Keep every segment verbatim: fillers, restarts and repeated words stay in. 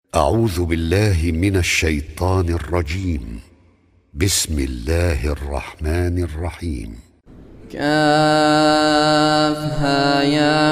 أعوذ بالله من الشيطان الرجيم. بسم الله الرحمن الرحيم. كافها يا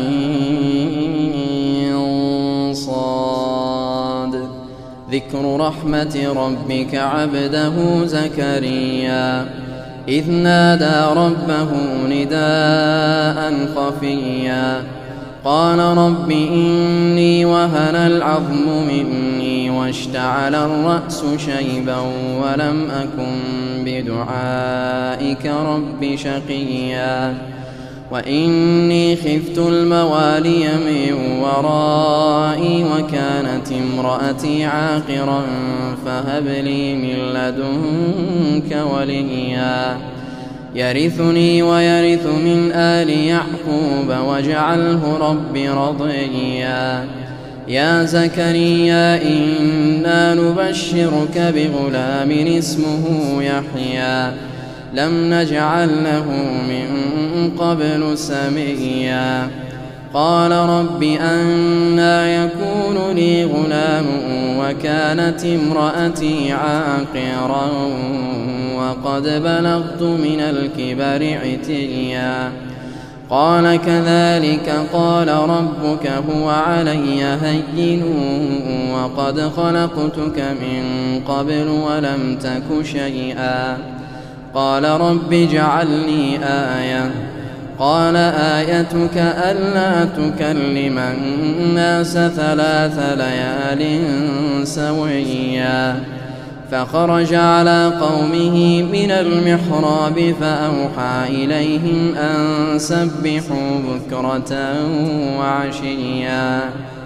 عين صاد. ذكر رحمة ربك عبده زكريا إذ نادى ربه نداء خفيا قال رب إني وهن العظم مني واشتعل الرأس شيبا ولم أكن بدعائك رب شقيا وإني خفت الموالي من ورائي وكانت امرأتي عاقرا فهب لي من لدنك وليا يرثني ويرث من آل يعقوب واجعله رب رضيا يا زكريا إنا نبشرك بغلام اسمه يحيى لم نجعل له من قبل سميا قال رب أنى يكون لي غلام وكانت امرأتي عاقرا وقد بلغت من الكبر عتيا قال كذلك قال ربك هو علي هين وقد خلقتك من قبل ولم تك شيئا قال رب اجعل لي آية قال آيتك ألا تكلم الناس ثلاث ليال سويا فخرج على قومه من المحراب فأوحى إليهم أن سبحوا بكرة وعشيا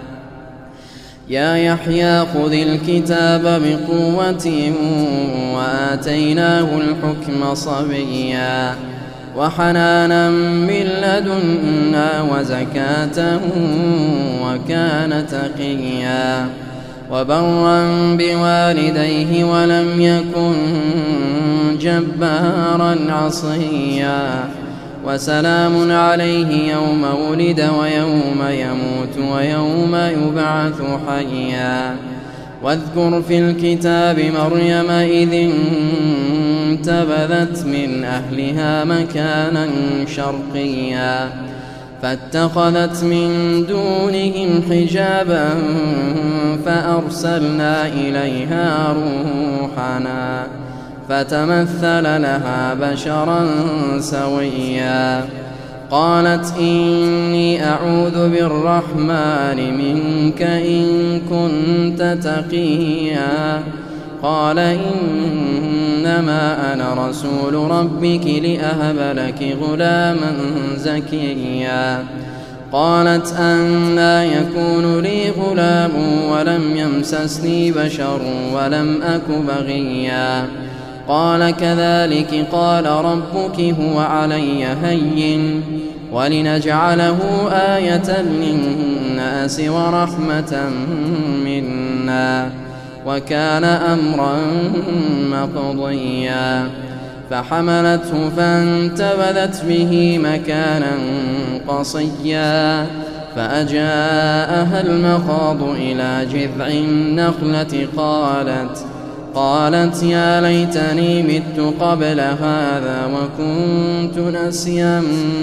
يا يحيى خذ الكتاب بقوة وآتيناه الحكم صبيا وحنانا من لدنا وزكاة وكان تقيا وبرا بوالديه ولم يكن جبارا عصيا وسلام عليه يوم ولد ويوم يموت ويوم يبعث حيا واذكر في الكتاب مريم إذ انتبذت من أهلها مكانا شرقيا فاتخذت من دونهم حجابا فأرسلنا إليها روحنا فتمثل لها بشرا سويا قالت إني أعوذ بالرحمن منك إن كنت تقيا قال إنما أنا رسول ربك لأهب لك غلاما زكيا قالت أنى يكون لي غلام ولم يمسسني بشر ولم أك بغيا قال كذلك قال ربك هو علي هين ولنجعله آية للناس ورحمة منا وكان أمرا مقضيا فحملته فانتبذت به مكانا قصيا فأجاءها المخاض إلى جذع النخلة قالت قالت يا ليتني مت قبل هذا وكنت نسيا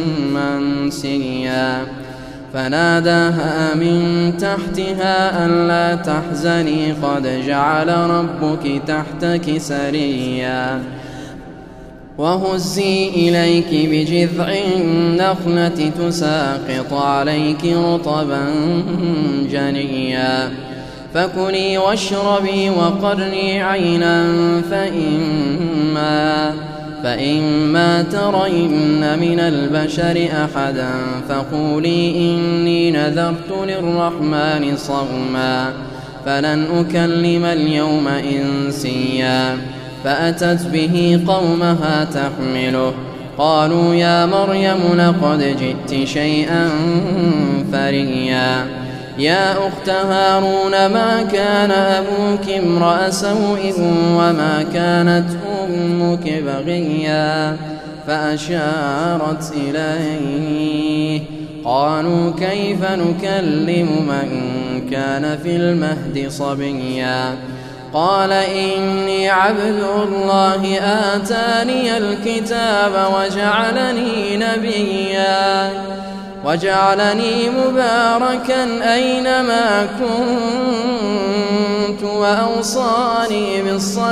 منسيا فناداها من تحتها ألا تحزني قد جعل ربك تحتك سريا وهزي إليك بجذع النخلة تساقط عليك رطبا جنيا فكلي واشربي وقري عينا فإما فإما ترين من البشر أحدا فقولي إني نذرت للرحمن صوما فلن أكلم اليوم إنسيا فأتت به قومها تحمله قالوا يا مريم لقد جئت شيئا فريا يا أخت هارون ما كان أبوك امرأ سوء وما كانت أمك بغيا فأشارت إليه قالوا كيف نكلم من كان في المهد صبيا قال إني عبد الله آتاني الكتاب وجعلني نبيا وجعلني مباركا أينما كنت وأوصاني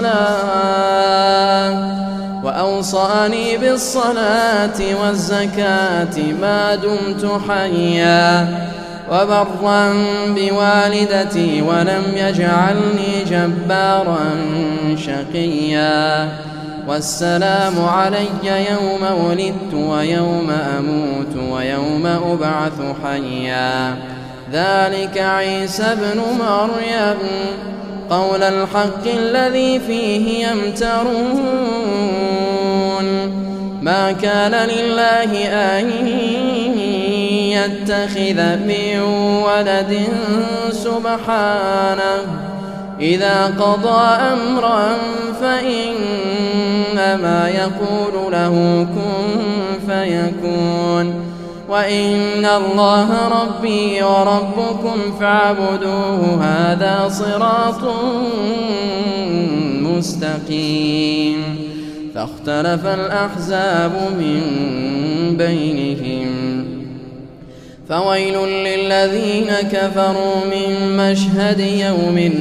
بالصلاة وأوصاني بالصلاة والزكاة ما دمت حيا وبرا بوالدتي ولم يجعلني جبارا شقيا والسلام علي يوم ولدت ويوم أموت ويوم أبعث حيا ذلك عيسى ابن مريم قول الحق الذي فيه يمترون ما كان لله أن يتخذ من ولد سبحانه إذا قضى أمرا فإنما يقول له كن فيكون وإن الله ربي وربكم فاعبدوه هذا صراط مستقيم فاختلف الأحزاب من بينهم فويل للذين كفروا من مشهد يوم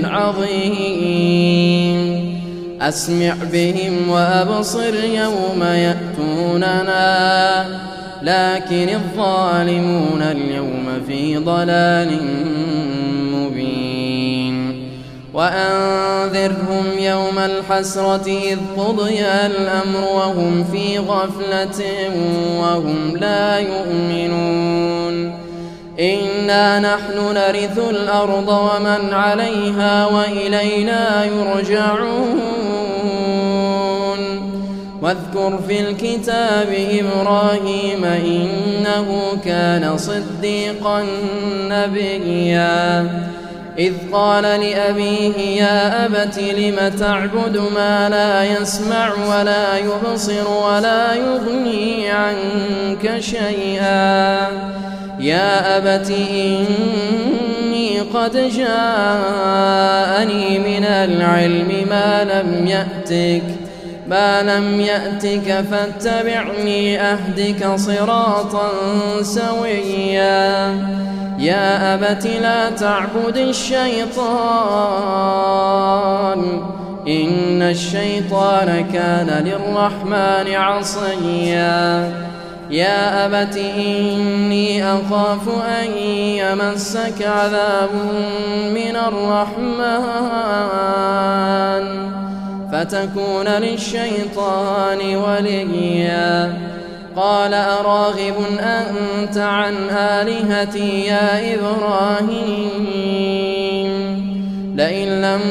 عظيم أسمع بهم وأبصر يوم يأتوننا لكن الظالمون اليوم في ضلال مبين وأنذرهم يوم الحسرة إذ قضي الأمر وهم في غفلة وهم لا يؤمنون إنا نحن نرث الأرض ومن عليها وإلينا يرجعون واذكر في الكتاب إبراهيم إنه كان صديقا نبيا إذ قال لأبيه يا أبت لم تعبد ما لا يسمع ولا يبصر ولا يغني عنك شيئا يا أبت إني قد جاءني من العلم ما لم يأتك ما لم يأتك فاتبعني أهدك صراطا سويا يا أبت لا تعبد الشيطان إن الشيطان كان للرحمن عصيا يا أبت إني أخاف أن يمسك عذاب من الرحمن فتكون للشيطان وليا قال أراغب أنت عن آلهتي يا إبراهيم لئن لم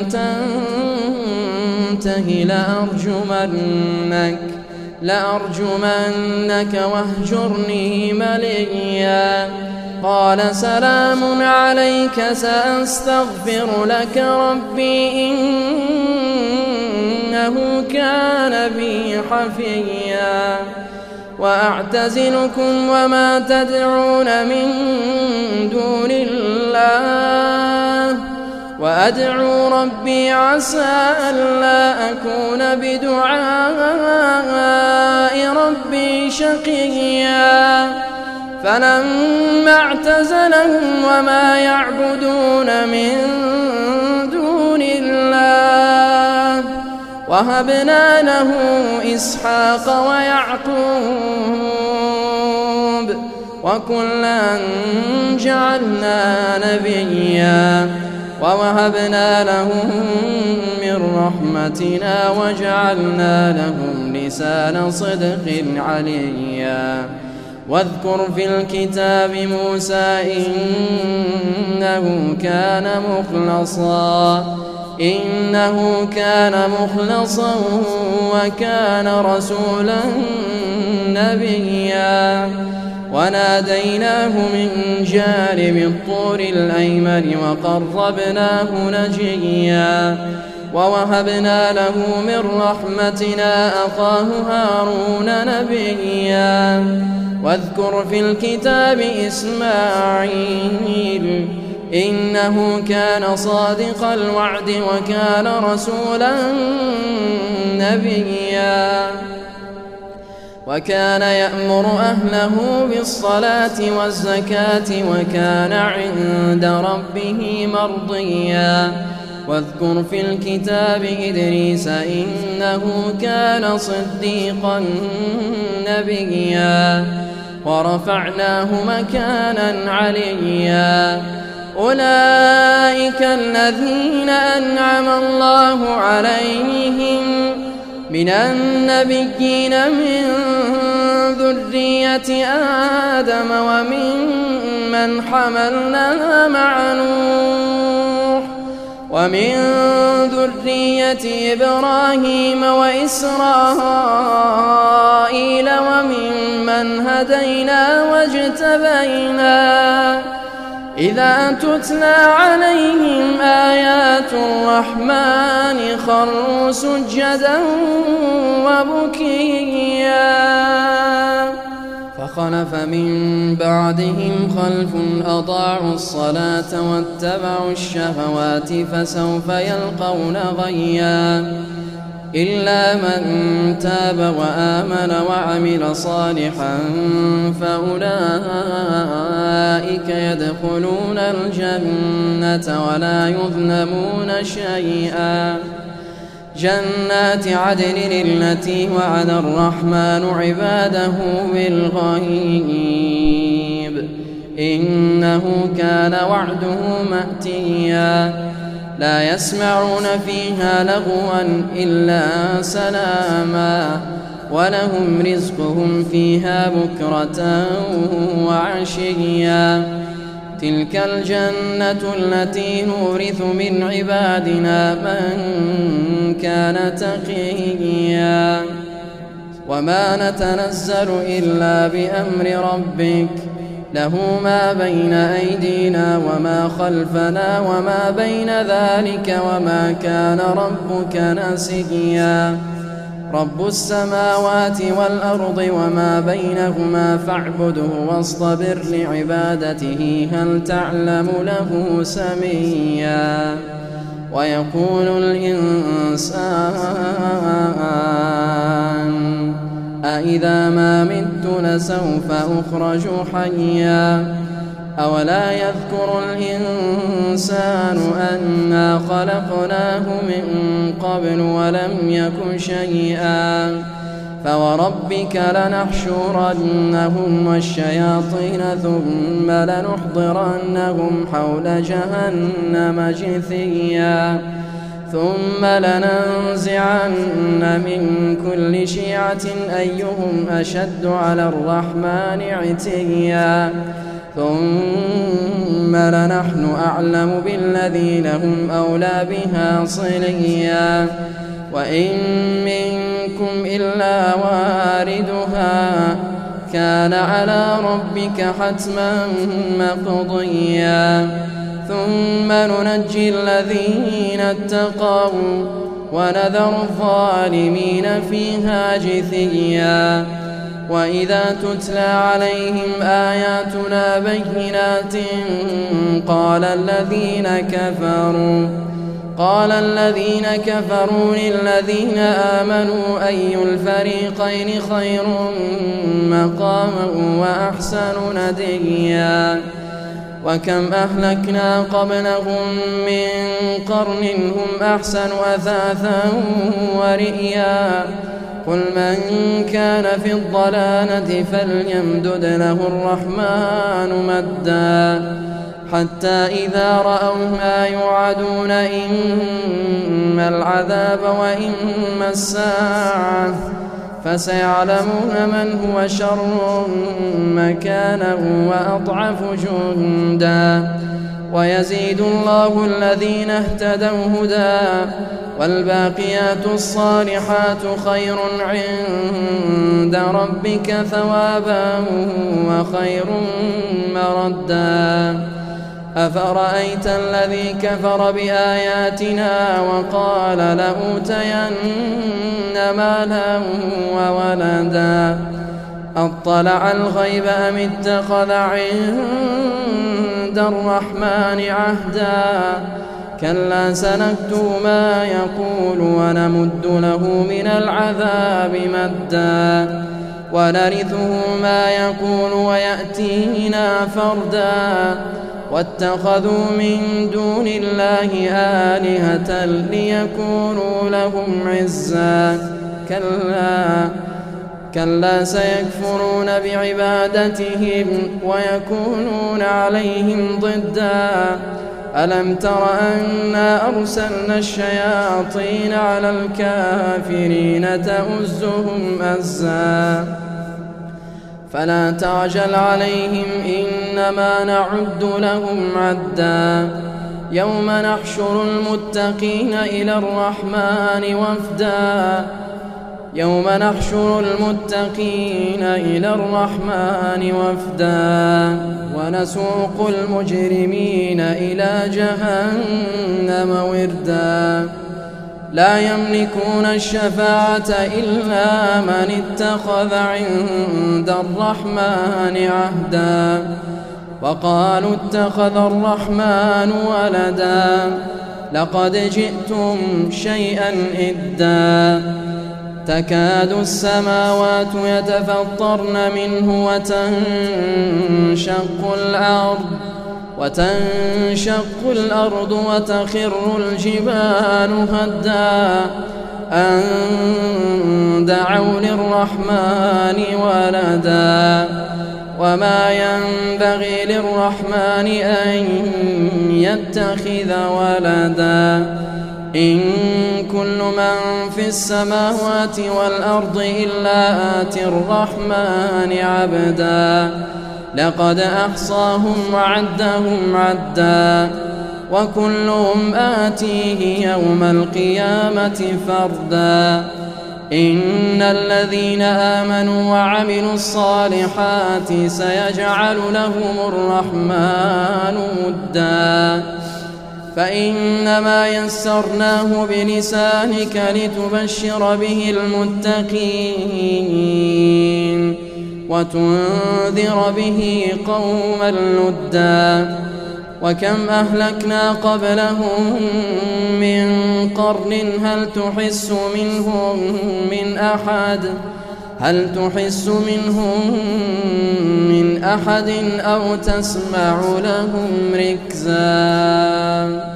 تنته لأرجمنك لأرجمنك واهجرني مليا قال سلام عليك سأستغفر لك ربي إنه كان بي حفيا وأعتزلكم وما تدعون من دون الله وأدعو ربي عسى ألا أكون بدعاء ربي شقيا فلما اعتزلهم وما يعبدون من دون الله وهبنا له إسحاق ويعقوب وكلا جعلنا نبيا ووهبنا لهم من رحمتنا وجعلنا لهم لسان صدق عليا واذكر في الكتاب موسى إنه كان مخلصا إنه كان مخلصا وكان رسولا نبيا وناديناه من جانب الطور الأيمن وقربناه نجيا ووهبنا له من رحمتنا أخاه هارون نبيا واذكر في الكتاب إسماعيل إنه كان صادق الوعد وكان رسولا نبيا وكان يأمر أهله بالصلاة والزكاة وكان عند ربه مرضيا واذكر في الكتاب إدريس إنه كان صديقا نبيا ورفعناه مكانا عليا أولئك الذين أنعم الله عليهم من النبيين من ذرية آدم وممن حملنا مع نوح ومن ذرية إبراهيم وإسرائيل وممن هدينا واجتبينا إذا تتلى عليهم آيات الرحمن خروا سجدا وبكيا فخلف من بعدهم خلف أضاعوا الصلاة واتبعوا الشهوات فسوف يلقون غيا إلا من تاب وآمن وعمل صالحا فأولئك يدخلون الجنة ولا يظلمون شيئا جنات عدن التي وعد الرحمن عباده بالغيب إنه كان وعده مأتيا لا يسمعون فيها لغوا إلا سلاما ولهم رزقهم فيها بكرة وعشيا تلك الجنة التي نورث من عبادنا من كان تقيا وما نتنزل إلا بأمر ربك له ما بين أيدينا وما خلفنا وما بين ذلك وما كان ربك نسيا رب السماوات والأرض وما بينهما فاعبده واصطبر لعبادته هل تعلم له سميا ويقول الإنسان أإذا ما مت لسوف أخرج حيا أولا يذكر الإنسان أنا خلقناه من قبل ولم يك شيئا فوربك لنحشرنهم والشياطين ثم لنحضرنهم حول جهنم جثيا ثم لننزعن من كل شيعة أيهم أشد على الرحمن عتيا ثم لنحن أعلم بالذين هم أولى بها صليا وإن منكم إلا واردها كان على ربك حتما مقضيا ثم ننجي الذين اتقوا ونذر الظالمين فيها جثيا وإذا تتلى عليهم آياتنا بينات قال الذين كفروا قال الذين كفروا للذين آمنوا أي الفريقين خير مقاما وأحسن نديا وكم أهلكنا قبلهم من قرن هم أحسن أثاثا ورئيا قل من كان في الضلالة فليمدد له الرحمن مدا حتى إذا رأوا ما يوعدون إما العذاب وإما الساعة فسيعلمون من هو شر مكانا وأضعف جندا ويزيد الله الذين اهتدوا هدى والباقيات الصالحات خير عند ربك ثوابا وخير مردا أفرأيت الذي كفر بآياتنا وقال لأوتين مالا وولدا أطلع الغيب أم اتخذ عند الرحمن عهدا كلا سنكتب ما يقول ونمد له من العذاب مدا ونرثه ما يقول ويأتينا فردا واتخذوا من دون الله آلهة ليكونوا لهم عزا كلا كلا سيكفرون بعبادتهم ويكونون عليهم ضدا ألم تر أنا أرسلنا الشياطين على الكافرين تؤزهم أزا فلا تعجل عليهم إنما نعد لهم عدا يوم نحشر المتقين إلى الرحمن وفدا يوم نحشر المتقين إلى الرحمن وفدا ونسوق المجرمين إلى جهنم وردا لا يملكون الشفاعة إلا من اتخذ عند الرحمن عهدا وقالوا اتخذ الرحمن ولدا لقد جئتم شيئا إدا تكاد السماوات يتفطرن منه وتنشق الأرض وتنشق الأرض وتخر الجبال هدا أن دعوا للرحمن ولدا وما ينبغي للرحمن أن يتخذ ولدا إن كل من في السماوات والأرض إلا آتي الرحمن عبدا لقد أحصاهم وعدهم عدا وكلهم آتيه يوم القيامة فردا إن الذين آمنوا وعملوا الصالحات سيجعل لهم الرحمن ودا فإنما يسرناه بلسانك لتبشر به المتقين وتنذر به قوما لدا وكم أهلكنا قبلهم من قرن هل تحس منهم من أحد هل تحس منهم من أحد أو تسمع لهم ركزا